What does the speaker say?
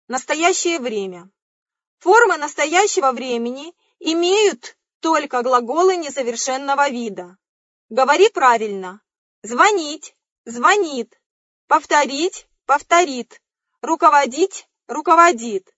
Настоящее время. Формы настоящего времени имеют только глаголы несовершенного вида. Говори правильно. Звонить – звонит. Повторить – повторит. Руководить – руководит.